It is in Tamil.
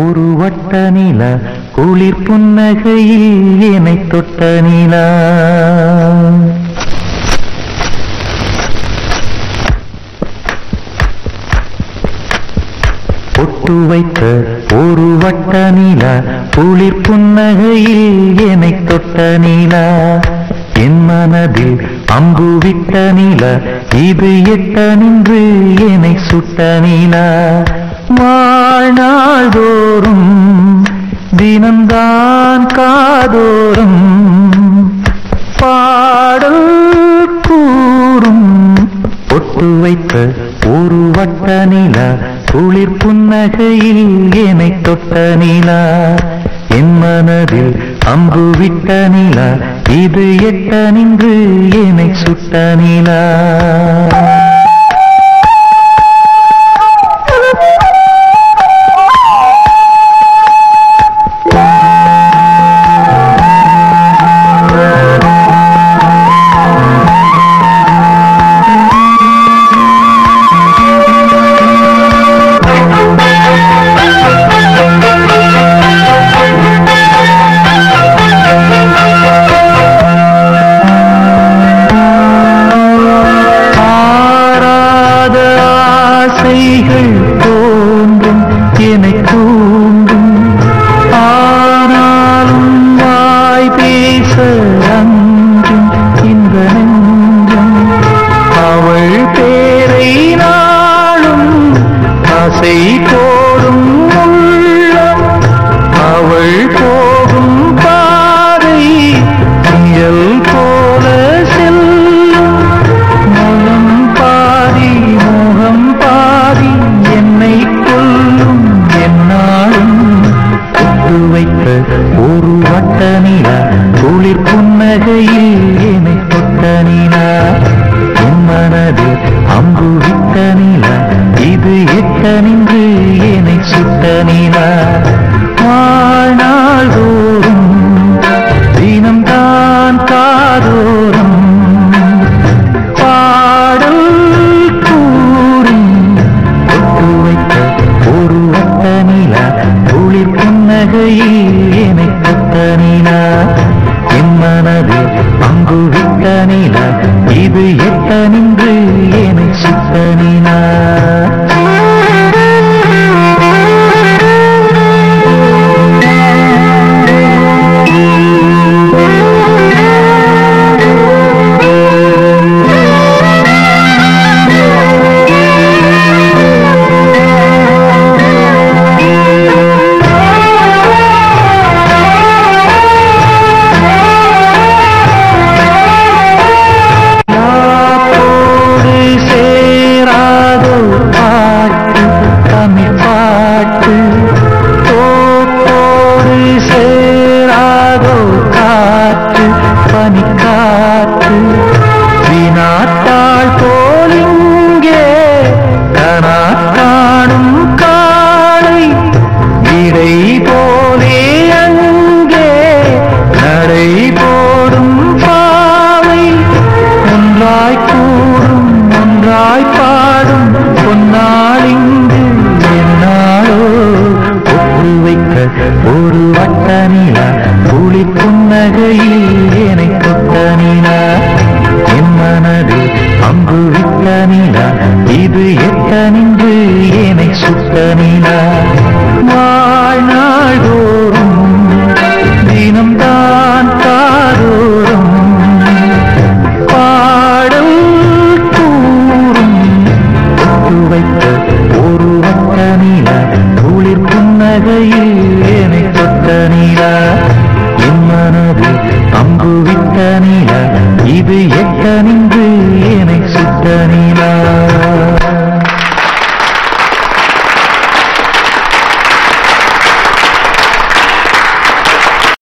ஒரு வட்ட நிலா குளிர் புன்னகையில் என்னை தொட்ட நிலா. பொட்டு வைத்த ஒரு வட்ட நிலா குளிர் புன்னகையில் என்னை தொட்ட நிலா. என் மனதில் அம்பு விட்ட நிலா இது எட்ட நின்று என்னை சுட்ட நிலா. வாழ்நாள் தோறும் தினம்தான் காதோறும் பாடல் கூறும். பொட்டு வைத்த ஒரு வட்ட நிலா குளிர் புன்னகையில் என்னை தொட்ட நிலா. என் மனதில் அம்பு விட்ட நிலா இது எட்ட நின்று என்னை சுட்ட நிலா. தோன்றும் என்னை தூண்டும் ஆனாலும் வாய் பேச அஞ்சும் இந்த நெஞ்சம். அவள் பேரை நாளும் ஆசை போடும் உள்ளம். அவள் போகும் பாதை நிழல் போல செல்லும். மனம் பாதி மோகம் பாதி என்னை கொல்லும் என்னாலும். பொட்டு வைத்த ஒரு வட்ட நிலா குளிர் புன்னகையில் என்னை தொட்ட நிலா. என் மனதில் அம்பு விட்ட நிலா இது எட்ட நின்று என்னை சுட்ட நிலா. வாழ்நாள் தோறும் தினம்தான் காதோறும் பாடல் கூறும். பொட்டு வைத்த ஒரு வட்ட நிலா குளிர் புன்னகையில் என்னை தொட்ட நிலா. என் மனதில் அங்கு விட்ட நிலா இது எட்ட நின்று என்னை சுட்ட நிலா. பனிக்காற்று வினாட்டாள் போலிங்கே கனா காணும் காலை இடை போலே அங்கே நடை போடும் பாவை. ஒன்றாய் கூடும் ஒன்றாய் பாடும் பொன்னாளிங்கு என்னாலோ. பொட்டு வைக்க ஒரு வட்ட நிலா குளிர் புன்னகையில்